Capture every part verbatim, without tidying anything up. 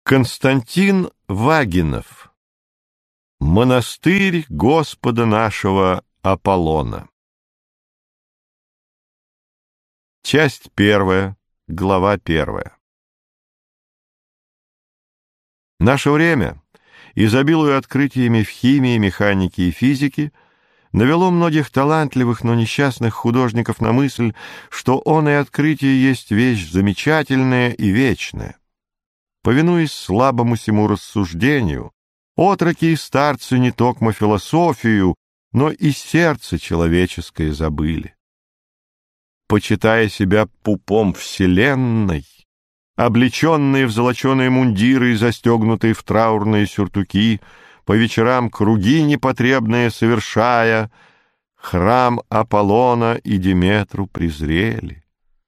Константин Вагинов. Монастырь Господа нашего Аполлона. Часть первая, глава первая. Наше время, изобилуя открытиями в химии, механике и физике, навело многих талантливых, но несчастных художников на мысль, что он и открытие есть вещь замечательная и вечная. Повинуясь слабому сему рассуждению, отроки и старцы не токмо философию, но и сердце человеческое забыли. Почитая себя пупом вселенной, облеченные в золоченые мундиры и застегнутые в траурные сюртуки, по вечерам круги непотребные совершая, храм Аполлона и Диметру презрели.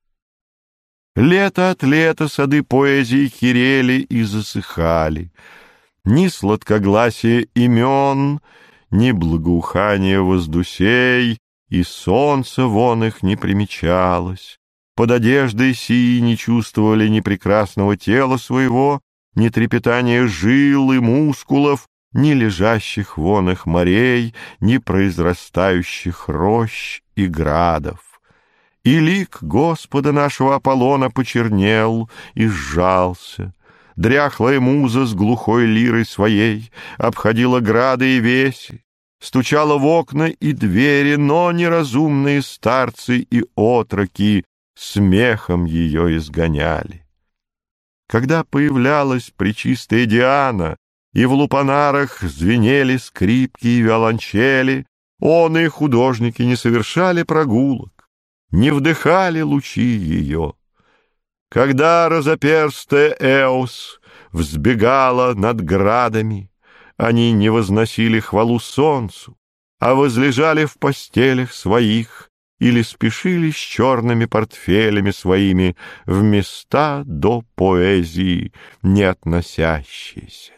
Лето от лета сады поэзии херели и засыхали. Ни сладкогласие имен, ни благоухание воздусей, и солнце вон их не примечалось. Под одеждой сии не чувствовали ни прекрасного тела своего, ни трепетания жил и мускулов, ни лежащих вон их морей, ни произрастающих рощ и градов. И лик Господа нашего Аполлона почернел и сжался. Дряхлая муза с глухой лирой своей обходила грады и веси, стучала в окна и двери, но неразумные старцы и отроки смехом ее изгоняли. Когда появлялась пречистая Диана, и в лупанарах звенели скрипки и виолончели, он и художники не совершали прогулок, не вдыхали лучи ее. Когда разоперстая Эос взбегала над градами, они не возносили хвалу солнцу, а возлежали в постелях своих или спешили с черными портфелями своими в места до поэзии не относящиеся.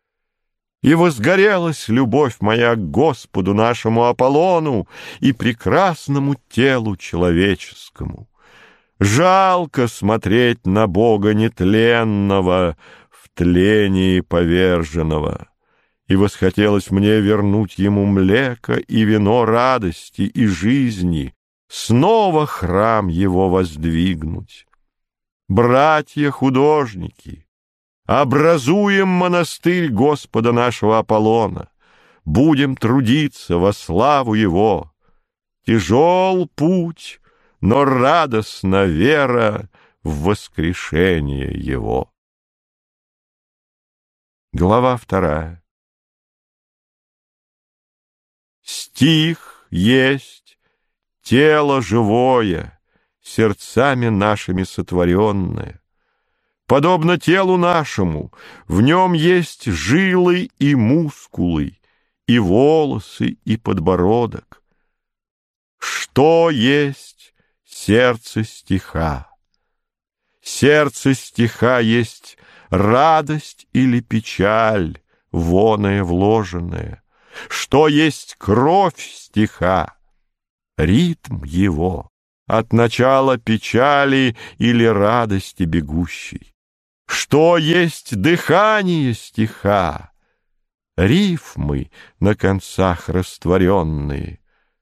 И возгорелась любовь моя к Господу нашему Аполлону и прекрасному телу человеческому. Жалко смотреть на Бога нетленного в тлении поверженного. И восхотелось мне вернуть ему млеко и вино радости и жизни, снова храм его воздвигнуть. Братья-художники, образуем монастырь Господа нашего Аполлона, будем трудиться во славу его. Тяжел путь, но радостна вера в воскрешение его. Глава вторая. Стих есть тело живое, сердцами нашими сотворенное. Подобно телу нашему, в нем есть жилы и мускулы, и волосы, и подбородок. Что есть сердце стиха? Сердце стиха есть радость или печаль, воное вложенное. Что есть кровь стиха? Ритм его от начала печали или радости бегущей. Что есть дыхание стиха? Рифмы на концах растворенные.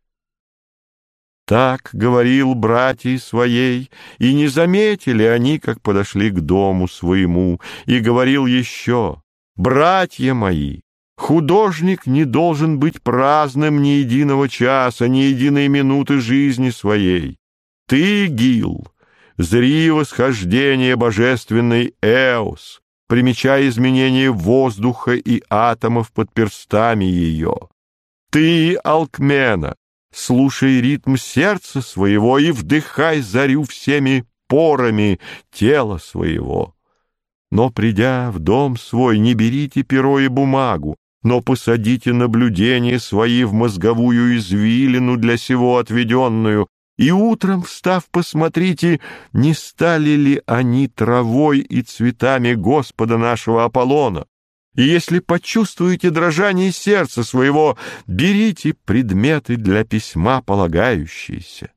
Так говорил братьей своей, и не заметили они, как подошли к дому своему, и говорил еще: «Братья мои, художник не должен быть праздным ни единого часа, ни единой минуты жизни своей. Ты, Гил, зри восхождение божественной Эос, примечая изменение воздуха и атомов под перстами ее. Ты, Алкмена, слушай ритм сердца своего и вдыхай зарю всеми порами тела своего. Но, придя в дом свой, не берите перо и бумагу, но посадите наблюдения свои в мозговую извилину для сего отведенную, и утром, встав, посмотрите, не стали ли они травой и цветами Господа нашего Аполлона. И если почувствуете дрожание сердца своего, берите предметы для письма полагающиеся».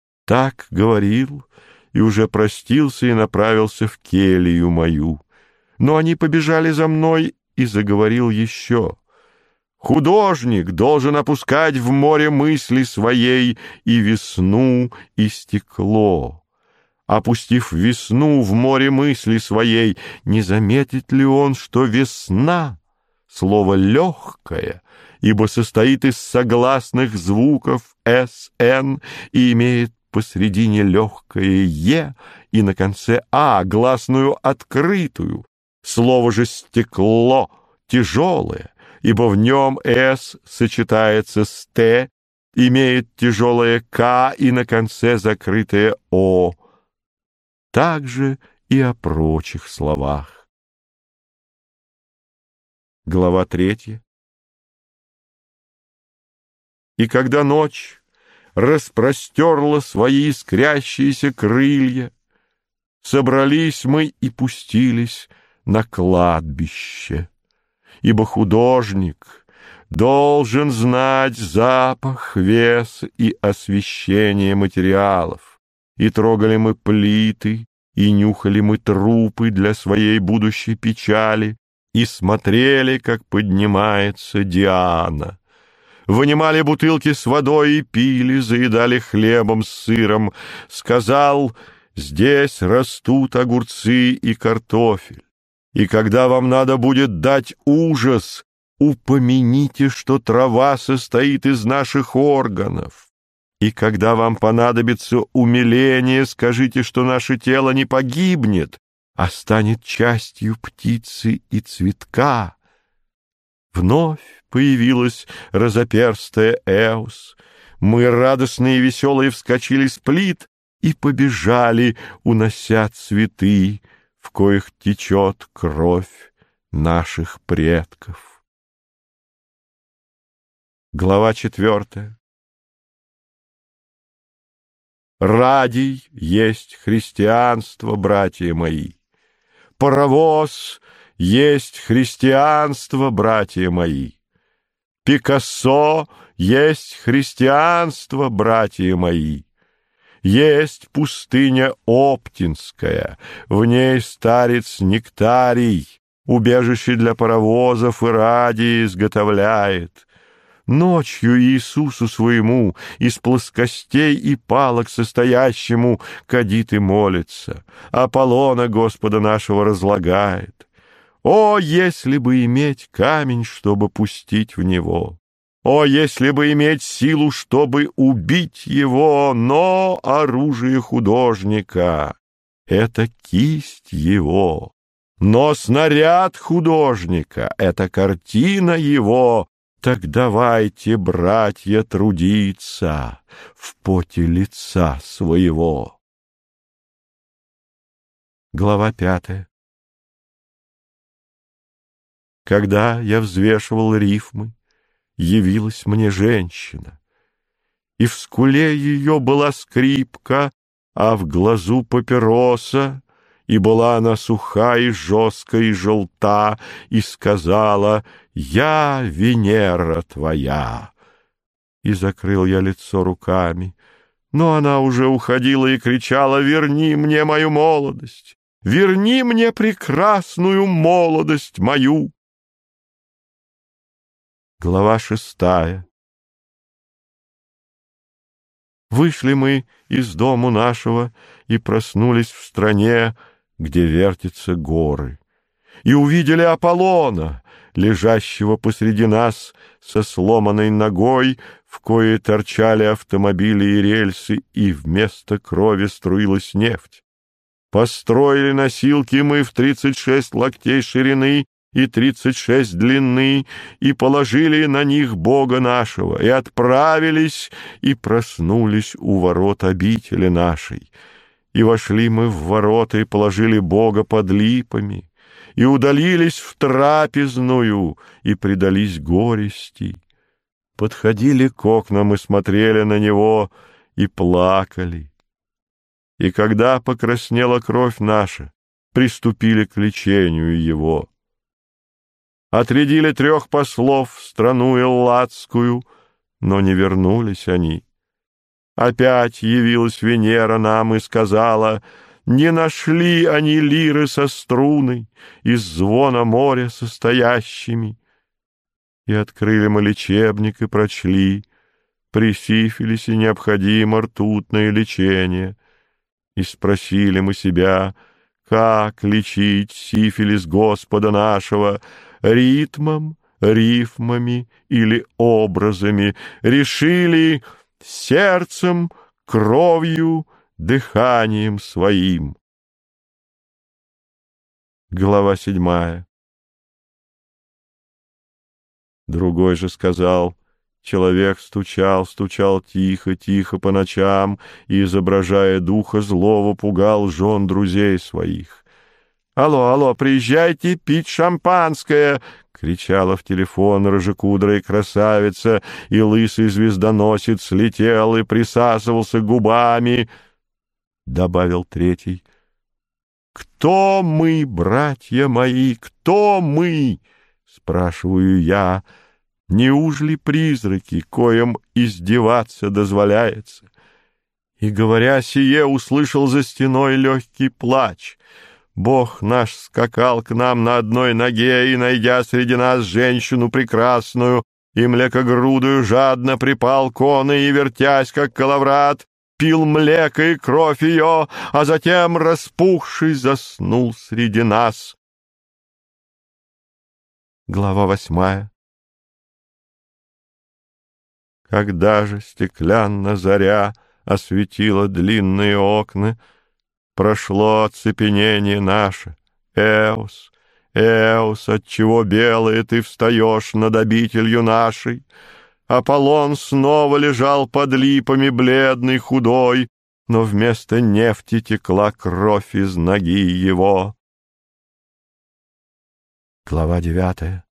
Так говорил, и уже простился и направился в келью мою. Но они побежали за мной, и заговорил еще. Художник должен опускать в море мысли своей и весну, и стекло. Опустив весну в море мысли своей, не заметит ли он, что весна — слово легкое, ибо состоит из согласных звуков «с-н» и имеет посредине легкое «е» и на конце «а», гласную открытую. Слово же «стекло» тяжелое, ибо в нем «с» сочетается с «т», имеет тяжелое «к» и на конце закрытое «о». Так же и о прочих словах. Глава третья. И когда ночь распростерла свои искрящиеся крылья, собрались мы и пустились на кладбище, ибо художник должен знать запах, вес и освещение материалов, и трогали мы плиты, и нюхали мы трупы для своей будущей печали, и смотрели, как поднимается Диана. Вынимали бутылки с водой и пили, заедали хлебом с сыром. Сказал: здесь растут огурцы и картофель. И когда вам надо будет дать ужас, упомяните, что трава состоит из наших органов. И когда вам понадобится умиление, скажите, что наше тело не погибнет, а станет частью птицы и цветка. Вновь появилась разоперстая Эос. Мы, радостные и веселые, вскочили с плит и побежали, унося цветы, в коих течет кровь наших предков. Глава четвертая. Радий есть христианство, братья мои. Паровоз есть христианство, братья мои. Пикассо есть христианство, братья мои. Есть пустыня Оптинская, в ней старец Нектарий, убежище для паровозов и радий изготовляет. Ночью Иисусу своему из плоскостей и палок состоящему кадит и молится, Аполлона Господа нашего разлагает. О, если бы иметь камень, чтобы пустить в него! О, если бы иметь силу, чтобы убить его! Но оружие художника — это кисть его, но снаряд художника — это картина его. Так давайте, братья, трудиться в поте лица своего. Глава пятая. Когда я взвешивал рифмы, явилась мне женщина, и в скуле ее была скрипка, а в глазу папироса, и была она суха и жестка и желта, и сказала: «Я Венера твоя». И закрыл я лицо руками, но она уже уходила и кричала: «Верни мне мою молодость! Верни мне прекрасную молодость мою!» Глава шестая. Вышли мы из дому нашего и проснулись в стране, где вертятся горы, и увидели Аполлона, лежащего посреди нас со сломанной ногой, в коей торчали автомобили и рельсы, и вместо крови струилась нефть. Построили носилки мы в тридцать шесть локтей ширины и тридцать шесть длины, и положили на них Бога нашего, и отправились, и проснулись у ворот обители нашей. И вошли мы в ворота, и положили Бога под липами, и удалились в трапезную, и предались горести. Подходили к окнам и смотрели на него, и плакали. И когда покраснела кровь наша, приступили к лечению его. Отрядили трех послов в страну Элладскую, но не вернулись они. Опять явилась Венера нам и сказала: Не нашли они лиры со струной, из звона моря состоящими. И открыли мы лечебник и прочли: при сифилисе необходимо ртутное лечение. И спросили мы себя, как лечить сифилис Господа нашего: ритмом, рифмами или образами. Решили: сердцем, кровью, дыханием своим. Глава седьмая. Другой же сказал: человек стучал, стучал тихо, тихо по ночам и, изображая духа злого, пугал жен друзей своих. «Алло, алло, приезжайте пить шампанское!» — кричала в телефон рыжекудрая красавица, и лысый звездоносец слетел и присасывался губами. Добавил третий: «Кто мы, братья мои, кто мы?» — спрашиваю я. «Неужели призраки, коим издеваться дозволяется?» И, говоря сие, услышал за стеной легкий плач. Бог наш скакал к нам на одной ноге и, найдя среди нас женщину прекрасную и млекогрудую, жадно припал к оной и, вертясь, как коловрат, пил млеко и кровь ее, а затем, распухший, заснул среди нас. Глава восьмая. Когда же стеклянна заря осветила длинные окна, прошло оцепенение наше. Эос, Эос, отчего белое ты встаешь над обителью нашей? Аполлон снова лежал под липами, бледный, худой, но вместо нефти текла кровь из ноги его. Глава девятая.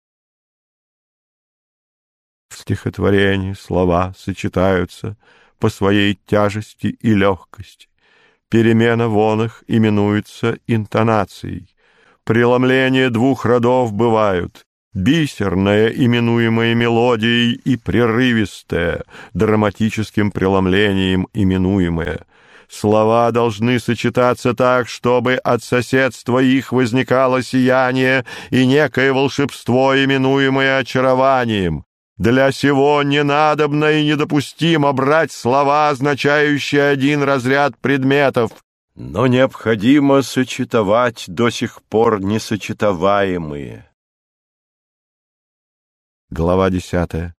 В стихотворении слова сочетаются по своей тяжести и легкости. Перемена в их именуется интонацией. Преломления двух родов бывают: бисерная, именуемая мелодией, и прерывистая, драматическим преломлением именуемая. Слова должны сочетаться так, чтобы от соседства их возникало сияние и некое волшебство, именуемое очарованием. Для сего не надобно и недопустимо брать слова, означающие один разряд предметов, но необходимо сочетовать до сих пор несочетоваемые. Глава десятая.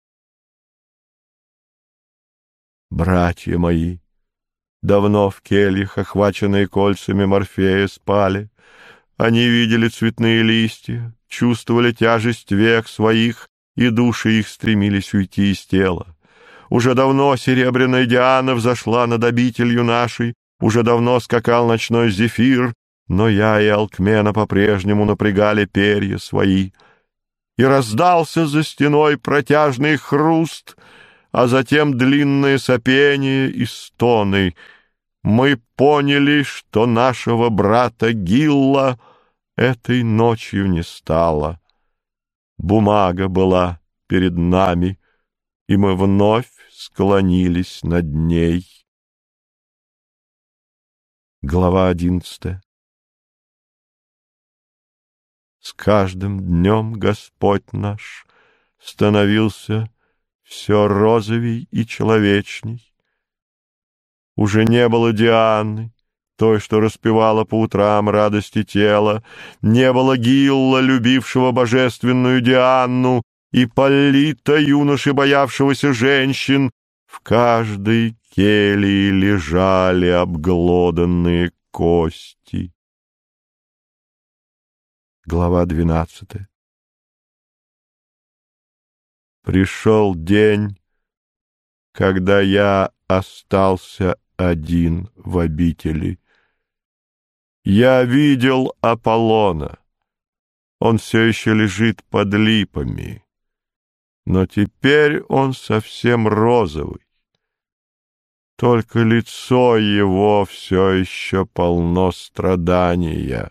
Братья мои, давно в кельях, охваченные кольцами Морфея, спали. Они видели цветные листья, чувствовали тяжесть век своих, и души их стремились уйти из тела. Уже давно серебряная Диана взошла над обителью нашей, уже давно скакал ночной Зефир, но я и Алкмена по-прежнему напрягали перья свои. И раздался за стеной протяжный хруст, а затем длинное сопение и стоны. Мы поняли, что нашего брата Гилла этой ночью не стало. Бумага была перед нами, и мы вновь склонились над ней. Глава одиннадцатая. С каждым днем Господь наш становился все розовей и человечней. Уже не было Дианы, той, что распевала по утрам радости тела, не было Гилла, любившего божественную Дианну, и Полита, юноши, боявшегося женщин. В каждой келье лежали обглоданные кости. Глава двенадцатая. Пришел день, когда я остался один в обители. Я видел Аполлона. Он все еще лежит под липами, но теперь он совсем розовый. Только лицо его все еще полно страдания.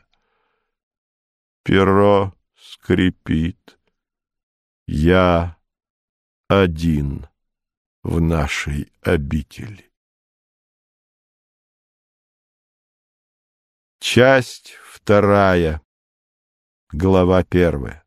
Перо скрипит. Я один в нашей обители. Часть вторая. Глава первая.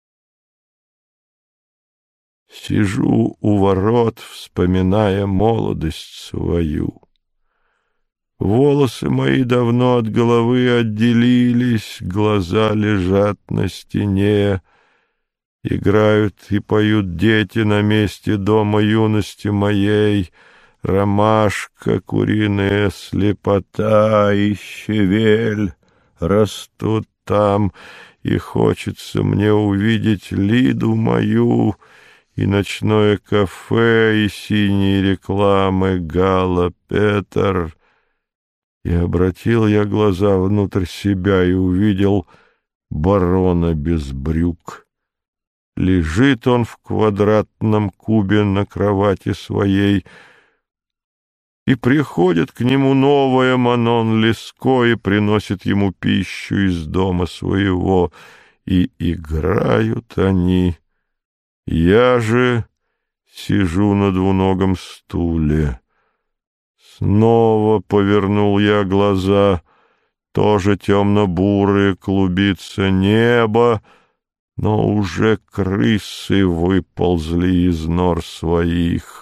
Сижу у ворот, вспоминая молодость свою. Волосы мои давно от головы отделились, глаза лежат на стене. Играют и поют дети на месте дома юности моей. Ромашка, куриная слепота и щавель растут там, и хочется мне увидеть Лиду мою, и ночное кафе, и синие рекламы Гала Петер. И обратил я глаза внутрь себя и увидел барона без брюк. Лежит он в квадратном кубе на кровати своей, и приходит к нему новая Манон Леско и приносит ему пищу из дома своего, и играют они. Я же сижу на двуногом стуле. Снова повернул я глаза, тоже темно-бурые клубится небо, но уже крысы выползли из нор своих.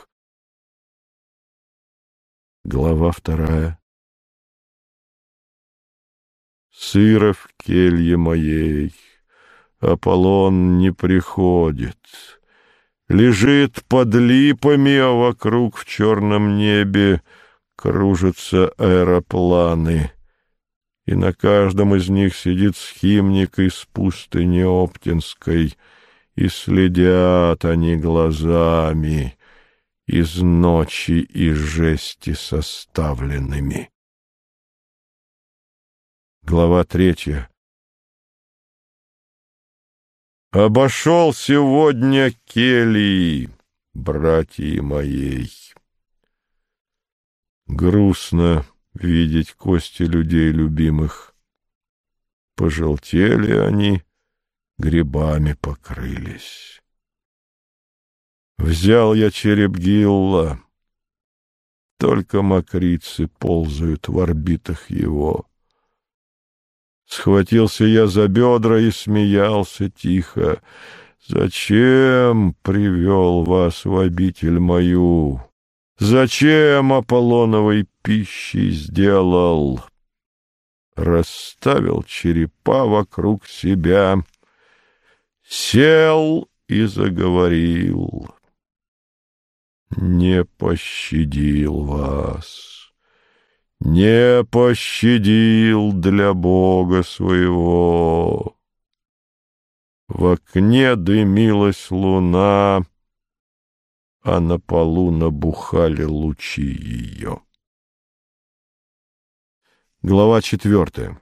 Глава вторая. Сыро в келье моей, Аполлон не приходит. Лежит под липами, а вокруг в черном небе кружатся аэропланы, и на каждом из них сидит схимник из пустыни Оптинской, и следят они глазами, из ночи и жести составленными. Глава третья. Обошел сегодня келий, братья моей. Грустно видеть кости людей любимых. Пожелтели они, грибами покрылись. Взял я череп Гилла, только мокрицы ползают в орбитах его. Схватился я за бедра и смеялся тихо. Зачем привел вас в обитель мою? Зачем Аполлоновой пищей сделал? Расставил черепа вокруг себя, сел и заговорил. Не пощадил вас, не пощадил для Бога своего. В окне дымилась луна, а на полу набухали лучи ее. Глава четвертая.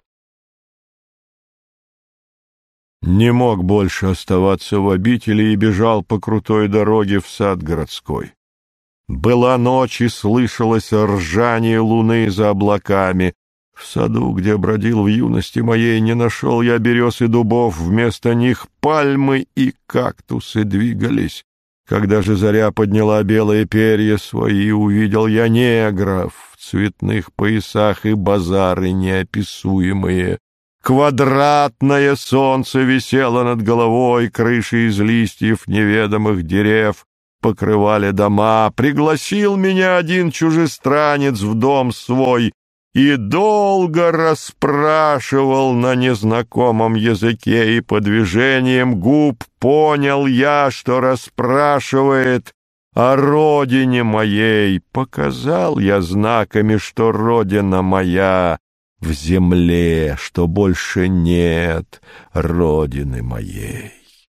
Не мог больше оставаться в обители и бежал по крутой дороге в сад городской. Была ночь, и слышалось ржание луны за облаками. В саду, где бродил в юности моей, не нашел я берез и дубов, вместо них пальмы и кактусы двигались. Когда же заря подняла белые перья свои, увидел я негров в цветных поясах и базары неописуемые. Квадратное солнце висело над головой, крыши из листьев неведомых дерев покрывали дома. Пригласил меня один чужестранец в дом свой и долго расспрашивал на незнакомом языке, и по движениям губ понял я, что расспрашивает о родине моей. Показал я знаками, что родина моя в земле, что больше нет родины моей.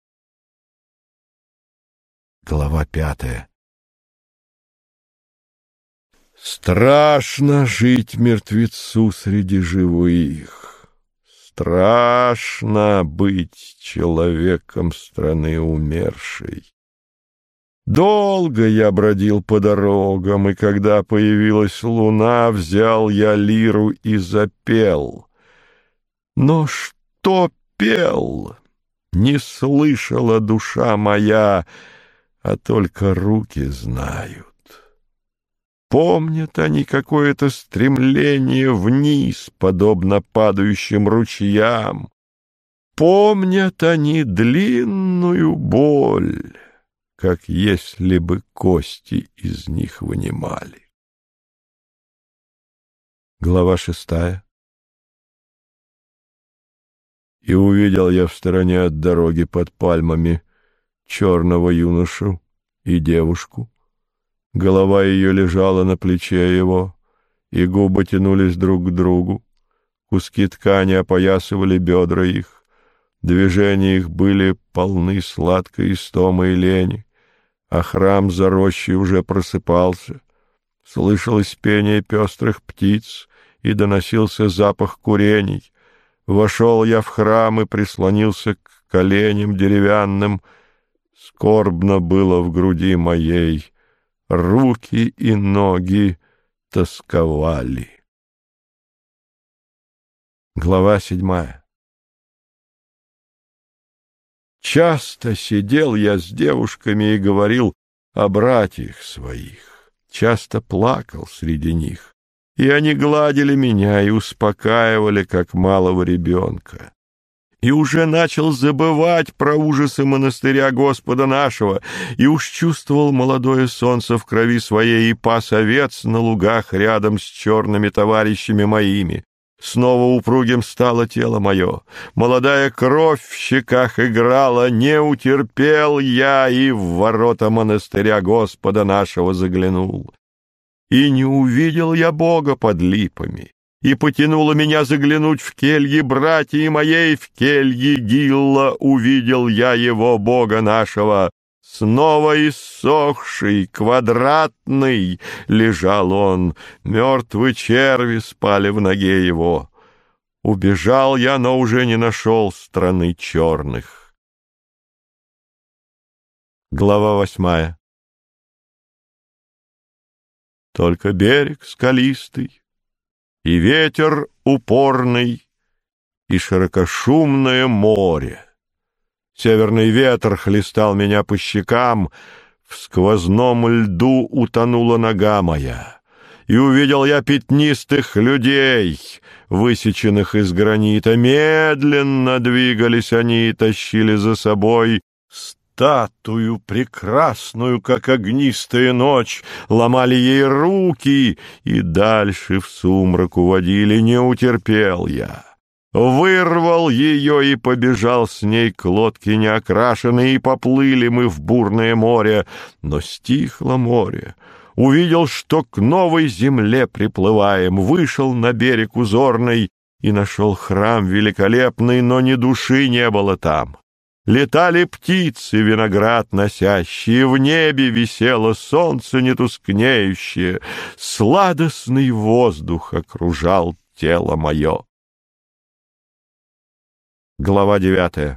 Глава пятая. Страшно жить мертвецу среди живых, страшно быть человеком страны умершей. Долго я бродил по дорогам, и когда появилась луна, взял я лиру и запел. Но что пел, не слышала душа моя, а только руки знают. помнят они какое-то стремление вниз, подобно падающим ручьям. Помнят они длинную боль, как если бы кости из них вынимали. Глава шестая. И увидел я в стороне от дороги под пальмами черного юношу и девушку. Голова ее лежала на плече его, и губы тянулись друг к другу. Куски ткани опоясывали бедра их. Движения их были полны сладкой истомы и лени, а храм за рощей уже просыпался. Слышалось пение пестрых птиц, и доносился запах курений. Вошел я в храм и прислонился к коленям деревянным. Скорбно было в груди моей, руки и ноги тосковали. Глава седьмая. Часто сидел я с девушками и говорил о братьях своих, часто плакал среди них, и они гладили меня и успокаивали, как малого ребенка. И уже начал забывать про ужасы монастыря Господа нашего, и уж чувствовал молодое солнце в крови своей и пас овец на лугах рядом с черными товарищами моими. Снова упругим стало тело мое, молодая кровь в щеках играла, не утерпел я и в ворота монастыря Господа нашего заглянул. И не увидел я Бога под липами, и потянуло меня заглянуть в кельи братьи моей, в кельи Гилла увидел я его, Бога нашего. Снова иссохший, квадратный, лежал он, мертвые черви спали в ноге его. Убежал я, но уже не нашел страны черных. Глава восьмая. Только берег скалистый, и ветер упорный, и широкошумное море. Северный ветер хлестал меня по щекам, в сквозном льду утонула нога моя, и увидел я пятнистых людей, высеченных из гранита. Медленно двигались они и тащили за собой статую прекрасную, как огнистая ночь, ломали ей руки и дальше в сумрак уводили. Не утерпел я. Вырвал ее и побежал с ней к лодке неокрашенной, и поплыли мы в бурное море. Но стихло море. Увидел, что к новой земле приплываем, вышел на берег узорный и нашел храм великолепный, но ни души не было там. Летали птицы, виноград носящие, в небе висело солнце нетускнеющее, сладостный воздух окружал тело мое. Глава девятая.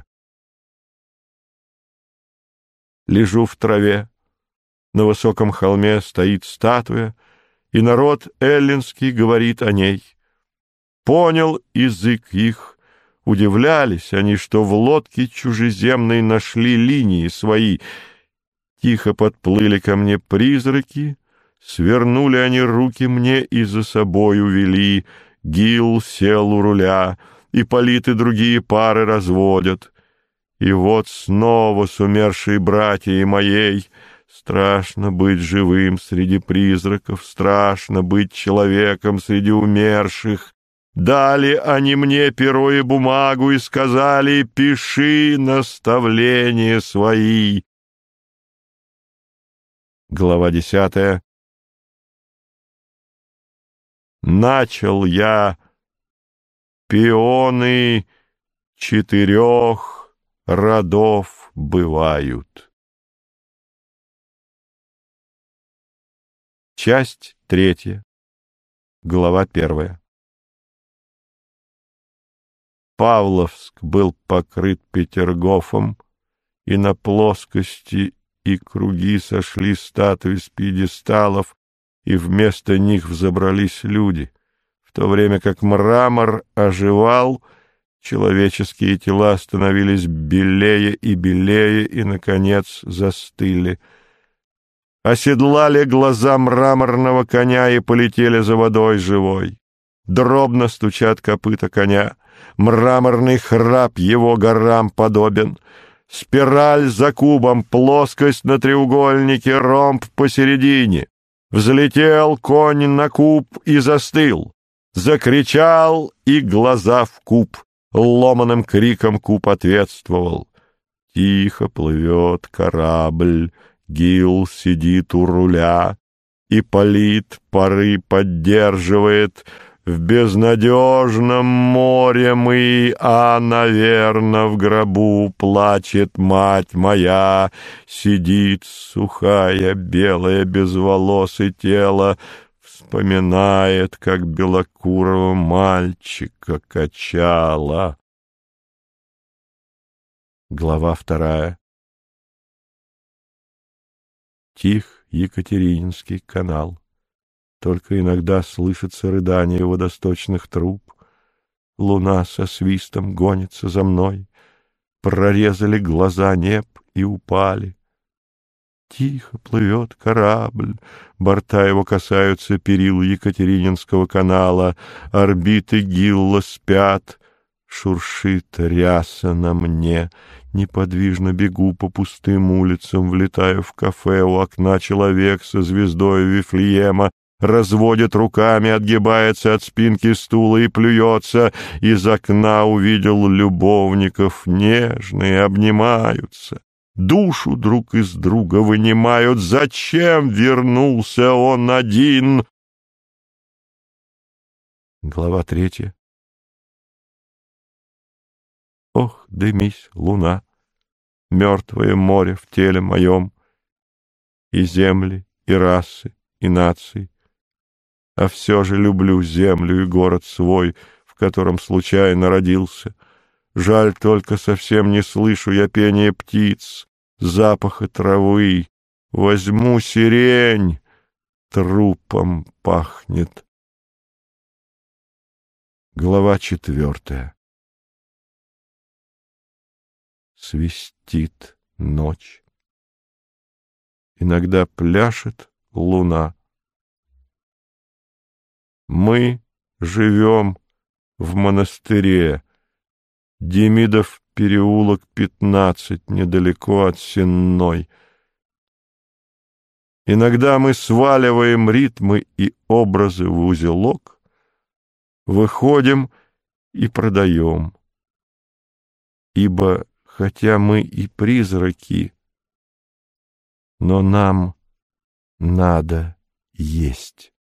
Лежу в траве. На высоком холме стоит статуя, и народ эллинский говорит о ней. Понял язык их, удивлялись они, что в лодке чужеземной нашли линии свои. Тихо подплыли ко мне призраки, свернули они руки мне и за собой увели. Гил сел у руля, и Ипполит и другие пары разводят. И вот снова с умершей братьей моей страшно быть живым среди призраков, страшно быть человеком среди умерших. Дали они мне перо и бумагу и сказали: пиши наставления свои. Глава десятая. Начал я: пионы четырех родов бывают. Часть третья. Глава первая. Павловск был покрыт Петергофом, и на плоскости и круги сошли статуи с пьедесталов, и вместо них взобрались люди. В то время как мрамор оживал, человеческие тела становились белее и белее и, наконец, застыли. Оседлали глаза мраморного коня и полетели за водой живой. Дробно стучат копыта коня, мраморный храп его горам подобен. Спираль за кубом, плоскость на треугольнике, ромб посередине. Взлетел конь на куб и застыл. Закричал, и глаза в куб. Ломаным криком куб ответствовал. Тихо плывет корабль, Гил сидит у руля, Ипполит пары поддерживает. В безнадежном море мы, а, наверно, в гробу плачет мать моя. Сидит сухая, белая, без волос и тела, вспоминает, как белокурого мальчика качала. Глава вторая. Тих Екатерининский канал. Только иногда слышится рыдание водосточных труб. Луна со свистом гонится за мной. Прорезали глаза неб и упали. Тихо плывет корабль, борта его касаются перил Екатерининского канала, орбиты Гилла спят, шуршит ряса на мне. Неподвижно бегу по пустым улицам, влетаю в кафе, у окна человек со звездой Вифлеема, разводит руками, отгибается от спинки стула и плюется. Из окна увидел любовников, нежные обнимаются, душу друг из друга вынимают. Зачем вернулся он один? Глава третья. Ох, дымись, луна, мертвое море в теле моем, и земли, и расы, и нации. А все же люблю землю и город свой, в котором случайно родился. Жаль, только совсем не слышу я пения птиц, запаха травы. Возьму сирень, трупом пахнет. Глава четвертая. Свистит ночь. Иногда пляшет луна. Мы живем в монастыре. Демидов переулок пятнадцать, недалеко от Сенной. Иногда мы сваливаем ритмы и образы в узелок, выходим и продаем. Ибо, хотя мы и призраки, но нам надо есть.